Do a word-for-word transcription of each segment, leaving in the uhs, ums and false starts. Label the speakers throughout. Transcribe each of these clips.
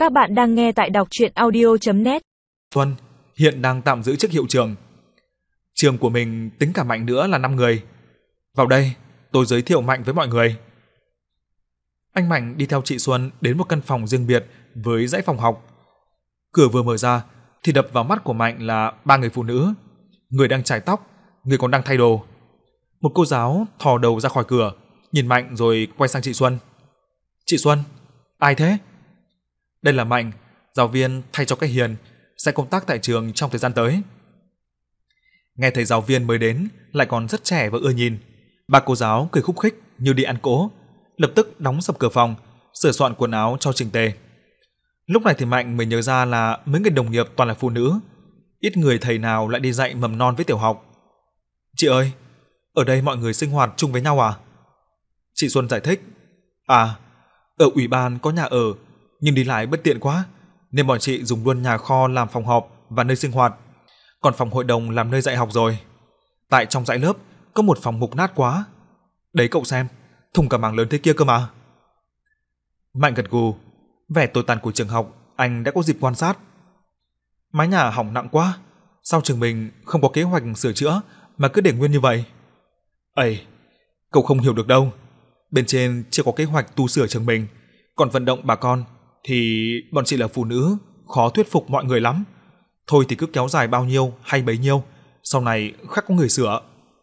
Speaker 1: Các bạn đang nghe tại đọc truyện audio chấm net.
Speaker 2: Xuân hiện đang tạm giữ chức hiệu trưởng. Trường của mình tính cả Mạnh nữa là năm người. Vào đây, tôi giới thiệu Mạnh với mọi người. Anh Mạnh đi theo chị Xuân đến một căn phòng riêng biệt với dãy phòng học. Cửa vừa mở ra thì đập vào mắt của Mạnh là ba người phụ nữ, người đang chải tóc, người còn đang thay đồ. Một cô giáo thò đầu ra khỏi cửa, nhìn Mạnh rồi quay sang chị Xuân. "Chị Xuân, ai thế?" "Đây là Mạnh, giáo viên thay cho cái Hiền, sẽ công tác tại trường trong thời gian tới." Nghe thấy giáo viên mới đến lại còn rất trẻ và ưa nhìn, ba cô giáo cười khúc khích như đi ăn cỗ, lập tức đóng sập cửa phòng, sửa soạn quần áo cho chỉnh tề. Lúc này thì Mạnh mới nhớ ra là mấy người đồng nghiệp toàn là phụ nữ, ít người thầy nào lại đi dạy mầm non với tiểu học. "Chị ơi, ở đây mọi người sinh hoạt chung với nhau à?" Chị Xuân giải thích. "À, ở ủy ban có nhà ở, nhưng đi lại bất tiện quá, nên bọn chị dùng luôn nhà kho làm phòng họp và nơi sinh hoạt, còn phòng hội đồng làm nơi dạy học rồi. Tại trong dãy lớp có một phòng mục nát quá. Đấy cậu xem, thùng cả mảng lớn thế kia cơ mà." Mạnh gật gù, vẻ tồi tàn của trường học anh đã có dịp quan sát. Mái nhà hỏng nặng quá, sao trường mình không có kế hoạch sửa chữa mà cứ để nguyên như vậy? "Ây, cậu không hiểu được đâu. Bên trên chưa có kế hoạch tu sửa trường mình, còn vận động bà con thì bọn chị là phụ nữ, khó thuyết phục mọi người lắm. Thôi thì cứ kéo dài bao nhiêu hay bấy nhiêu, sau này khắc có người sửa."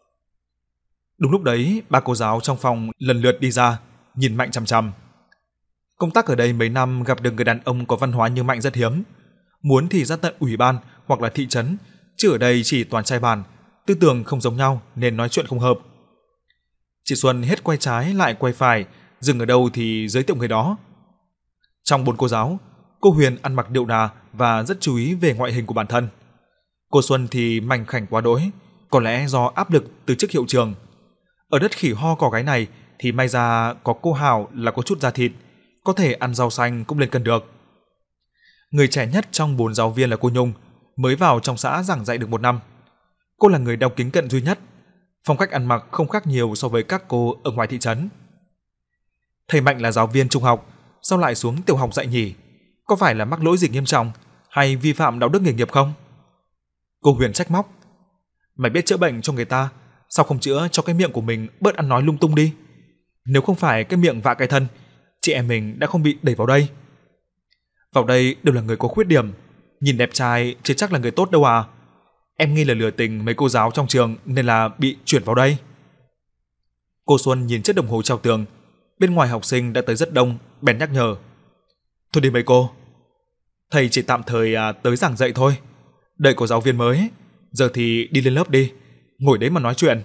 Speaker 2: Đúng lúc đấy, ba cô giáo trong phòng lần lượt đi ra, nhìn Mạnh chằm chằm. Công tác ở đây mấy năm gặp được người đàn ông có văn hóa như Mạnh rất hiếm. Muốn thì ra tận ủy ban hoặc là thị trấn, chứ ở đây chỉ toàn trai bàn, tư tưởng không giống nhau nên nói chuyện không hợp. Chị Xuân hết quay trái lại quay phải, dừng ở đâu thì giới thiệu người đó. Trong bốn cô giáo, cô Huyền ăn mặc điệu đà và rất chú ý về ngoại hình của bản thân. Cô Xuân thì mảnh khảnh quá đỗi, có lẽ do áp lực từ chức hiệu trưởng. Ở đất khỉ ho cò gáy này thì may ra có cô Hảo là có chút da thịt, có thể ăn rau xanh cũng lên cân được. Người trẻ nhất trong bốn giáo viên là cô Nhung, mới vào trong xã giảng dạy được một năm. Cô là người đeo kính cận duy nhất, phong cách ăn mặc không khác nhiều so với các cô ở ngoài thị trấn. Thầy Mạnh là giáo viên trung học, sao lại xuống tiểu học dạy nhỉ? Có phải là mắc lỗi gì nghiêm trọng hay vi phạm đạo đức nghề nghiệp không? Cô Huyền trách móc. "Mày biết chữa bệnh cho người ta, sao không chữa cho cái miệng của mình bớt ăn nói lung tung đi? Nếu không phải cái miệng vạ cái thân, chị em mình đã không bị đẩy vào đây. Vào đây đều là người có khuyết điểm, nhìn đẹp trai chứ chắc là người tốt đâu à. Em nghi là lừa tình mấy cô giáo trong trường nên là bị chuyển vào đây." Cô Xuân nhìn chiếc đồng hồ treo tường, bên ngoài học sinh đã tới rất đông, bèn nhắc nhở. "Thôi đi mấy cô, thầy chỉ tạm thời à, tới giảng dạy thôi, đợi có giáo viên mới, giờ thì đi lên lớp đi, ngồi đấy mà nói chuyện."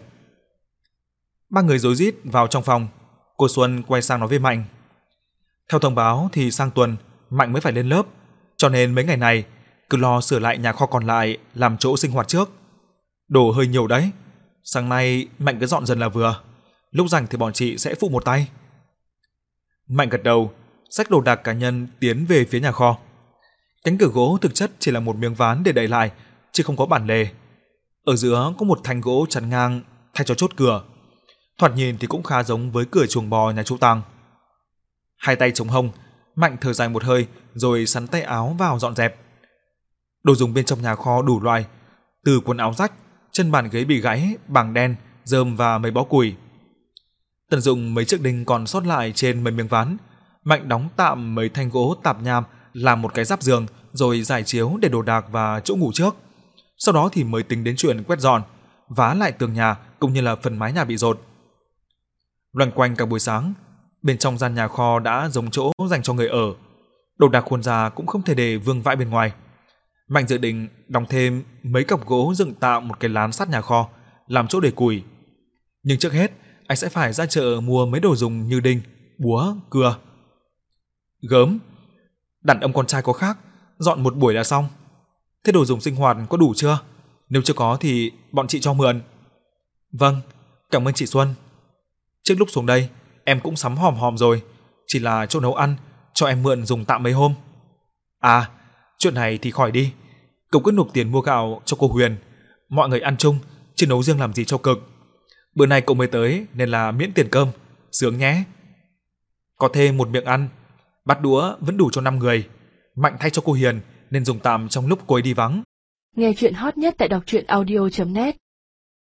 Speaker 2: Ba người rối rít vào trong phòng, cô Xuân quay sang nói với Mạnh. "Theo thông báo thì sang tuần Mạnh mới phải lên lớp, cho nên mấy ngày này cứ lo sửa lại nhà kho còn lại làm chỗ sinh hoạt trước. Đồ hơi nhiều đấy, sáng nay Mạnh cứ dọn dần là vừa, lúc rảnh thì bọn chị sẽ phụ một tay." Mạnh gật đầu, xách đồ đạc cá nhân tiến về phía nhà kho. Cánh cửa gỗ thực chất chỉ là một miếng ván để đậy lại, chứ không có bản lề. Ở giữa có một thanh gỗ chắn ngang thay cho chốt cửa. Thoạt nhìn thì cũng khá giống với cửa chuồng bò nhà chú Tăng. Hai tay chống hông, Mạnh thở dài một hơi rồi sắn tay áo vào dọn dẹp. Đồ dùng bên trong nhà kho đủ loại, từ quần áo rách, chân bàn ghế bị gãy, bảng đen, rơm và mấy bó củi. Tận dụng mấy chiếc đinh còn sót lại trên mấy miếng ván, Mạnh đóng tạm mấy thanh gỗ tạp nham làm một cái giáp giường rồi rải chiếu để đồ đạc và chỗ ngủ trước. Sau đó thì mới tính đến chuyện quét dọn, vá lại tường nhà cũng như là phần mái nhà bị dột. Loanh quanh cả buổi sáng, bên trong gian nhà kho đã giống chỗ dành cho người ở. Đồ đạc khuôn ra cũng không thể để vương vãi bên ngoài. Mạnh dự định đóng thêm mấy cọc gỗ dựng tạm một cái lán sát nhà kho, làm chỗ để củi. Nhưng trước hết, anh sẽ phải ra chợ mua mấy đồ dùng như đinh, búa, cưa. Gớm, đàn ông con trai có khác, dọn một buổi là xong. Thế đồ dùng sinh hoạt có đủ chưa? Nếu chưa có thì bọn chị cho mượn. Vâng, cảm ơn chị Xuân. Trước lúc xuống đây, em cũng sắm hòm hòm rồi, chỉ là chỗ nấu ăn, cho em mượn dùng tạm mấy hôm. À, chuyện này thì khỏi đi, cậu cứ nộp tiền mua gạo cho cô Huyền, mọi người ăn chung, chứ nấu riêng làm gì cho cực. Bữa nay cậu mới tới nên là miễn tiền cơm, sướng nhé. Có thêm một miệng ăn, bát đũa vẫn đủ cho năm người, Mạnh thay cho cô Hiền nên dùng tạm trong lúc cô ấy đi vắng.
Speaker 3: Nghe chuyện hot nhất tại đọc truyện audio chấm net.